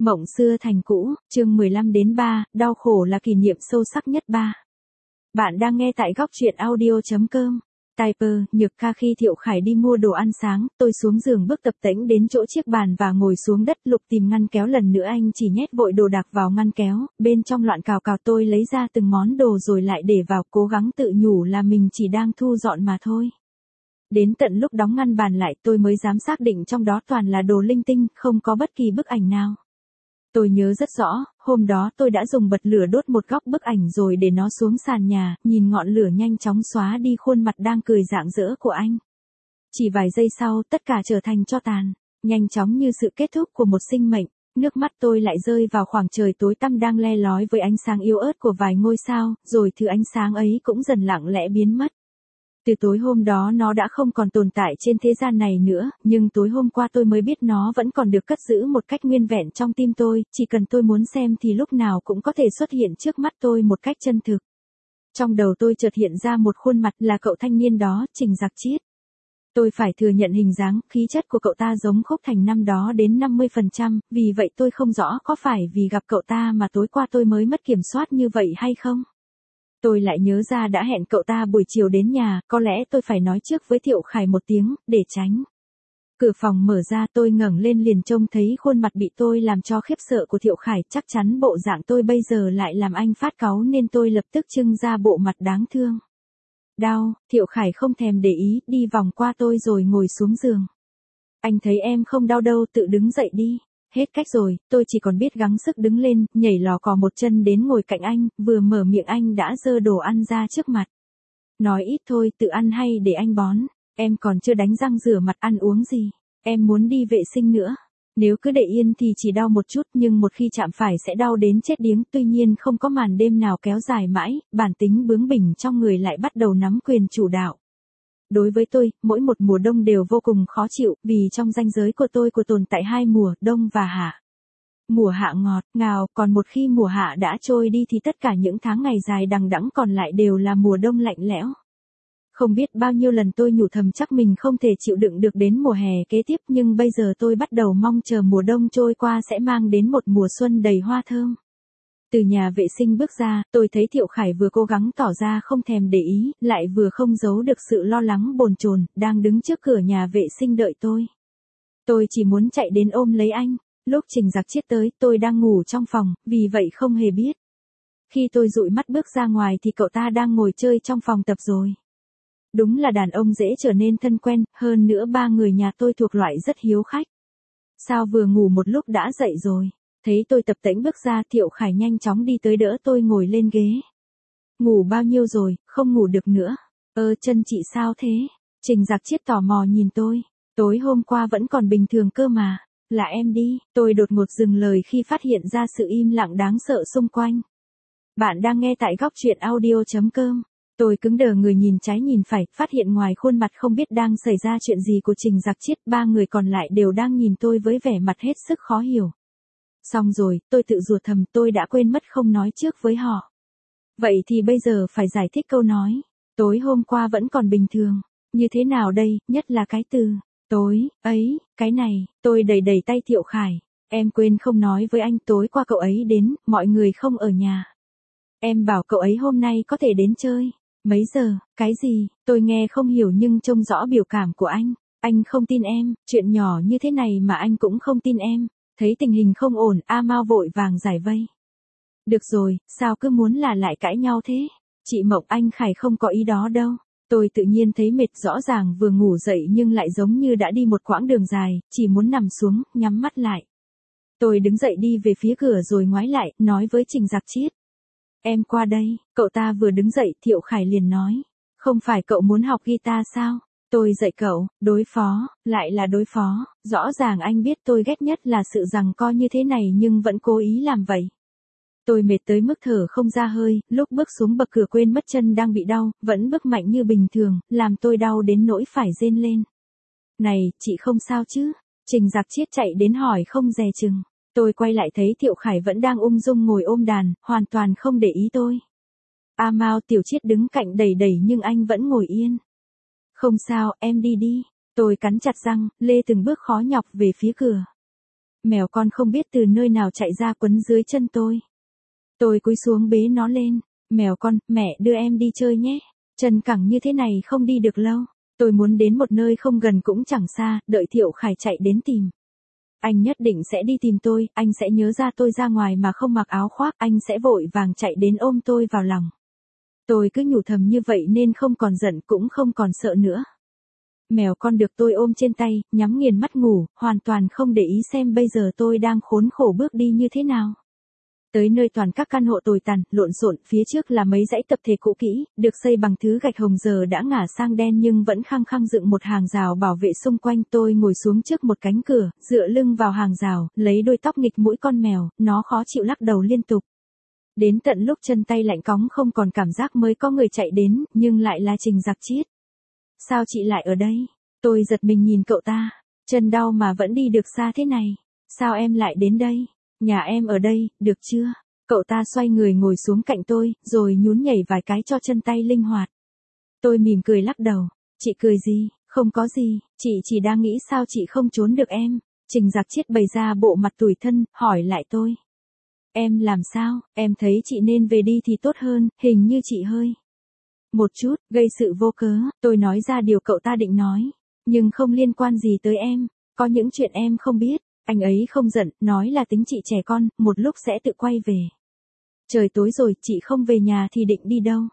Mộng xưa thành cũ, chương 15-3, đau khổ là kỷ niệm sâu sắc nhất 3. Bạn đang nghe tại góc truyện audio.com. Typer, Nhược Ca. Khi Thiệu Khải đi mua đồ ăn sáng, tôi xuống giường bước tập tễnh đến chỗ chiếc bàn và ngồi xuống đất lục tìm ngăn kéo. Lần nữa anh chỉ nhét vội đồ đạc vào ngăn kéo, bên trong loạn cào cào. Tôi lấy ra từng món đồ rồi lại để vào, cố gắng tự nhủ là mình chỉ đang thu dọn mà thôi. Đến tận lúc đóng ngăn bàn lại tôi mới dám xác định trong đó toàn là đồ linh tinh, không có bất kỳ bức ảnh nào. Tôi nhớ rất rõ, hôm đó tôi đã dùng bật lửa đốt một góc bức ảnh rồi để nó xuống sàn nhà, nhìn ngọn lửa nhanh chóng xóa đi khuôn mặt đang cười rạng rỡ của anh. Chỉ vài giây sau, tất cả trở thành tro tàn, nhanh chóng như sự kết thúc của một sinh mệnh. Nước mắt tôi lại rơi vào khoảng trời tối tăm đang le lói với ánh sáng yếu ớt của vài ngôi sao, rồi thứ ánh sáng ấy cũng dần lặng lẽ biến mất. Từ tối hôm đó nó đã không còn tồn tại trên thế gian này nữa, nhưng tối hôm qua tôi mới biết nó vẫn còn được cất giữ một cách nguyên vẹn trong tim tôi, chỉ cần tôi muốn xem thì lúc nào cũng có thể xuất hiện trước mắt tôi một cách chân thực. Trong đầu tôi chợt hiện ra một khuôn mặt, là cậu thanh niên đó, Trình Dạc Chiết. Tôi phải thừa nhận hình dáng, khí chất của cậu ta giống Khúc Thành năm đó đến 50%, vì vậy tôi không rõ có phải vì gặp cậu ta mà tối qua tôi mới mất kiểm soát như vậy hay không. Tôi lại nhớ ra đã hẹn cậu ta buổi chiều đến nhà, có lẽ tôi phải nói trước với Thiệu Khải một tiếng, để tránh. Cửa phòng mở ra, tôi ngẩng lên liền trông thấy khuôn mặt bị tôi làm cho khiếp sợ của Thiệu Khải. Chắc chắn bộ dạng tôi bây giờ lại làm anh phát cáu nên tôi lập tức trưng ra bộ mặt đáng thương. Đau, Thiệu Khải không thèm để ý, đi vòng qua tôi rồi ngồi xuống giường. Anh thấy em không đau đâu, tự đứng dậy đi. Hết cách rồi, tôi chỉ còn biết gắng sức đứng lên, nhảy lò cò một chân đến ngồi cạnh anh, vừa mở miệng anh đã giơ đồ ăn ra trước mặt. Nói ít thôi, tự ăn hay để anh bón, em còn chưa đánh răng rửa mặt ăn uống gì, em muốn đi vệ sinh nữa. Nếu cứ để yên thì chỉ đau một chút nhưng một khi chạm phải sẽ đau đến chết điếng. Tuy nhiên không có màn đêm nào kéo dài mãi, bản tính bướng bỉnh trong người lại bắt đầu nắm quyền chủ đạo. Đối với tôi, mỗi một mùa đông đều vô cùng khó chịu, vì trong ranh giới của tôi tồn tại hai mùa, đông và hạ. Mùa hạ ngọt, ngào, còn một khi mùa hạ đã trôi đi thì tất cả những tháng ngày dài đằng đẵng còn lại đều là mùa đông lạnh lẽo. Không biết bao nhiêu lần tôi nhủ thầm chắc mình không thể chịu đựng được đến mùa hè kế tiếp, nhưng bây giờ tôi bắt đầu mong chờ mùa đông trôi qua sẽ mang đến một mùa xuân đầy hoa thơm. Từ nhà vệ sinh bước ra, tôi thấy Thiệu Khải vừa cố gắng tỏ ra không thèm để ý, lại vừa không giấu được sự lo lắng bồn chồn, đang đứng trước cửa nhà vệ sinh đợi tôi. Tôi chỉ muốn chạy đến ôm lấy anh. Lúc Trình Dạc Chiết tới, tôi đang ngủ trong phòng, vì vậy không hề biết. Khi tôi dụi mắt bước ra ngoài thì cậu ta đang ngồi chơi trong phòng tập rồi. Đúng là đàn ông dễ trở nên thân quen, hơn nữa ba người nhà tôi thuộc loại rất hiếu khách. Sao vừa ngủ một lúc đã dậy rồi? Thấy tôi tập tễnh bước ra, Thiệu Khải nhanh chóng đi tới đỡ tôi ngồi lên ghế. Ngủ bao nhiêu rồi, không ngủ được nữa. Chân chị sao thế? Trình Dạc Chiết tò mò nhìn tôi. Tối hôm qua vẫn còn bình thường cơ mà. Là em đi. Tôi đột ngột dừng lời khi phát hiện ra sự im lặng đáng sợ xung quanh. Bạn đang nghe tại góc truyện audio.com. Tôi cứng đờ người nhìn trái nhìn phải, phát hiện ngoài khuôn mặt không biết đang xảy ra chuyện gì của Trình Dạc Chiết, ba người còn lại đều đang nhìn tôi với vẻ mặt hết sức khó hiểu. Xong rồi, tôi tự rủa thầm, tôi đã quên mất không nói trước với họ. Vậy thì bây giờ phải giải thích câu nói. Tối hôm qua vẫn còn bình thường. Như thế nào đây, nhất là cái từ tối ấy, cái này. Tôi đẩy tay Thiệu Khải. Em quên không nói với anh, tối qua cậu ấy đến, mọi người không ở nhà. Em bảo cậu ấy hôm nay có thể đến chơi. Mấy giờ, cái gì, tôi nghe không hiểu nhưng trông rõ biểu cảm của anh. Anh không tin em, chuyện nhỏ như thế này mà anh cũng không tin em. Thấy tình hình không ổn, A Mao vội vàng giải vây. Được rồi, sao cứ muốn là lại cãi nhau thế? Chị Mộng, anh Khải không có ý đó đâu. Tôi tự nhiên thấy mệt, rõ ràng vừa ngủ dậy nhưng lại giống như đã đi một quãng đường dài, chỉ muốn nằm xuống, nhắm mắt lại. Tôi đứng dậy đi về phía cửa rồi ngoái lại, nói với Trình Dạc Chiết. Em qua đây. Cậu ta vừa đứng dậy, Thiệu Khải liền nói. Không phải cậu muốn học guitar sao? Tôi dạy cậu, đối phó, lại là đối phó. Rõ ràng anh biết tôi ghét nhất là sự giằng co như thế này nhưng vẫn cố ý làm vậy. Tôi mệt tới mức thở không ra hơi, lúc bước xuống bậc cửa quên mất chân đang bị đau, vẫn bước mạnh như bình thường, làm tôi đau đến nỗi phải rên lên. Này, chị không sao chứ? Trình Dạc Chiết chạy đến hỏi không dè chừng. Tôi quay lại thấy Thiệu Khải vẫn đang ung dung ngồi ôm đàn, hoàn toàn không để ý tôi. A Mao, Tiểu Chiết đứng cạnh đẩy nhưng anh vẫn ngồi yên. Không sao, em đi đi. Tôi cắn chặt răng, lê từng bước khó nhọc về phía cửa. Mèo con không biết từ nơi nào chạy ra quấn dưới chân tôi. Tôi cúi xuống bế nó lên. Mèo con, mẹ đưa em đi chơi nhé. Chân cẳng như thế này không đi được lâu. Tôi muốn đến một nơi không gần cũng chẳng xa, đợi Thiệu Khải chạy đến tìm. Anh nhất định sẽ đi tìm tôi, anh sẽ nhớ ra tôi ra ngoài mà không mặc áo khoác, anh sẽ vội vàng chạy đến ôm tôi vào lòng. Tôi cứ nhủ thầm như vậy nên không còn giận cũng không còn sợ nữa. Mèo con được tôi ôm trên tay, nhắm nghiền mắt ngủ, hoàn toàn không để ý xem bây giờ tôi đang khốn khổ bước đi như thế nào. Tới nơi toàn các căn hộ tồi tàn, lộn xộn, phía trước là mấy dãy tập thể cũ kỹ, được xây bằng thứ gạch hồng giờ đã ngả sang đen nhưng vẫn khăng khăng dựng một hàng rào bảo vệ xung quanh. Tôi ngồi xuống trước một cánh cửa, dựa lưng vào hàng rào, lấy đôi tóc nghịch mũi con mèo, nó khó chịu lắc đầu liên tục. Đến tận lúc chân tay lạnh cóng không còn cảm giác mới có người chạy đến, nhưng lại là Trình Giặc Chiết. Sao chị lại ở đây? Tôi giật mình nhìn cậu ta, chân đau mà vẫn đi được xa thế này. Sao em lại đến đây? Nhà em ở đây, được chưa? Cậu ta xoay người ngồi xuống cạnh tôi, rồi nhún nhảy vài cái cho chân tay linh hoạt. Tôi mỉm cười lắc đầu. Chị cười gì? Không có gì, chị chỉ đang nghĩ sao chị không trốn được em. Trình Giặc Chiết bày ra bộ mặt tủi thân, hỏi lại tôi. Em làm sao? Em thấy chị nên về đi thì tốt hơn, hình như chị hơi một chút, gây sự vô cớ. Tôi nói ra điều cậu ta định nói. Nhưng không liên quan gì tới em. Có những chuyện em không biết. Anh ấy không giận, nói là tính chị trẻ con, một lúc sẽ tự quay về. Trời tối rồi, chị không về nhà thì định đi đâu?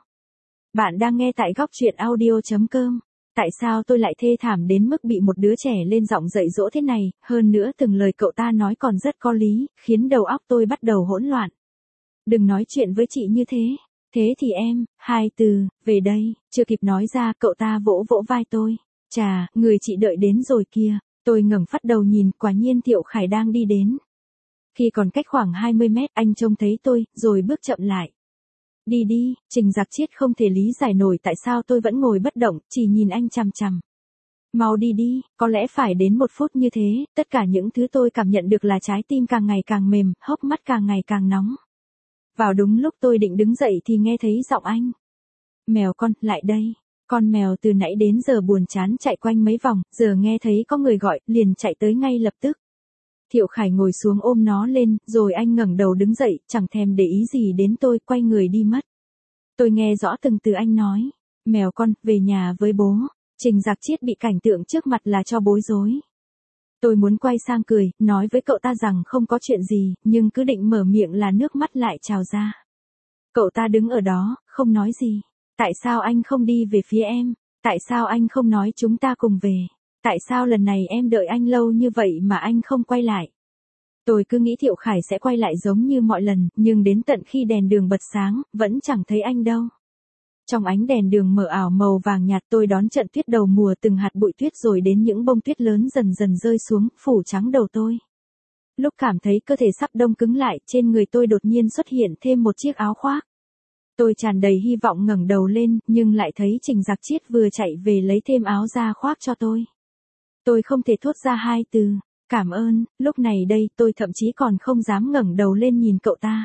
Bạn đang nghe tại góc truyện audio.com. Tại sao tôi lại thê thảm đến mức bị một đứa trẻ lên giọng dạy dỗ thế này, hơn nữa từng lời cậu ta nói còn rất có lý, khiến đầu óc tôi bắt đầu hỗn loạn. Đừng nói chuyện với chị như thế. Thế thì em, hai từ, về đây, chưa kịp nói ra cậu ta vỗ vỗ vai tôi. Chà, người chị đợi đến rồi kìa. Tôi ngẩng phát đầu nhìn, quả nhiên Thiệu Khải đang đi đến. Khi còn cách khoảng 20 mét, anh trông thấy tôi, rồi bước chậm lại. Đi đi, Trình Giặc Chiết không thể lý giải nổi tại sao tôi vẫn ngồi bất động, chỉ nhìn anh chằm chằm. Mau đi đi, có lẽ phải đến 1 phút như thế, tất cả những thứ tôi cảm nhận được là trái tim càng ngày càng mềm, hốc mắt càng ngày càng nóng. Vào đúng lúc tôi định đứng dậy thì nghe thấy giọng anh. Mèo con, lại đây. Con mèo từ nãy đến giờ buồn chán chạy quanh mấy vòng, giờ nghe thấy có người gọi, liền chạy tới ngay lập tức. Thiệu Khải ngồi xuống ôm nó lên, rồi anh ngẩng đầu đứng dậy, chẳng thèm để ý gì đến tôi, quay người đi mất. Tôi nghe rõ từng từ anh nói. Mèo con, về nhà với bố. Trình Giặc Chiết bị cảnh tượng trước mặt là cho bối rối. Tôi muốn quay sang cười, nói với cậu ta rằng không có chuyện gì, nhưng cứ định mở miệng là nước mắt lại trào ra. Cậu ta đứng ở đó, không nói gì. Tại sao anh không đi về phía em? Tại sao anh không nói chúng ta cùng về? Tại sao lần này em đợi anh lâu như vậy mà anh không quay lại? Tôi cứ nghĩ Thiệu Khải sẽ quay lại giống như mọi lần, nhưng đến tận khi đèn đường bật sáng, vẫn chẳng thấy anh đâu. Trong ánh đèn đường mờ ảo màu vàng nhạt tôi đón trận tuyết đầu mùa, từng hạt bụi tuyết rồi đến những bông tuyết lớn dần dần rơi xuống, phủ trắng đầu tôi. Lúc cảm thấy cơ thể sắp đông cứng lại, trên người tôi đột nhiên xuất hiện thêm một chiếc áo khoác. Tôi tràn đầy hy vọng ngẩng đầu lên, nhưng lại thấy Trình Giặc Chiết vừa chạy về lấy thêm áo da khoác cho tôi. Tôi không thể thốt ra hai từ, cảm ơn, lúc này đây tôi thậm chí còn không dám ngẩng đầu lên nhìn cậu ta.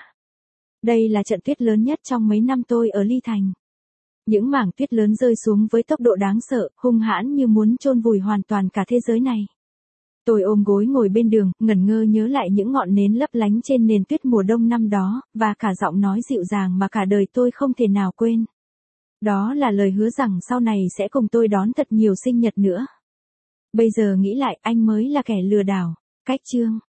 Đây là trận tuyết lớn nhất trong mấy năm tôi ở Ly Thành. Những mảng tuyết lớn rơi xuống với tốc độ đáng sợ, hung hãn như muốn chôn vùi hoàn toàn cả thế giới này. Tôi ôm gối ngồi bên đường, ngẩn ngơ nhớ lại những ngọn nến lấp lánh trên nền tuyết mùa đông năm đó, và cả giọng nói dịu dàng mà cả đời tôi không thể nào quên. Đó là lời hứa rằng sau này sẽ cùng tôi đón thật nhiều sinh nhật nữa. Bây giờ nghĩ lại, anh mới là kẻ lừa đảo. Cách chương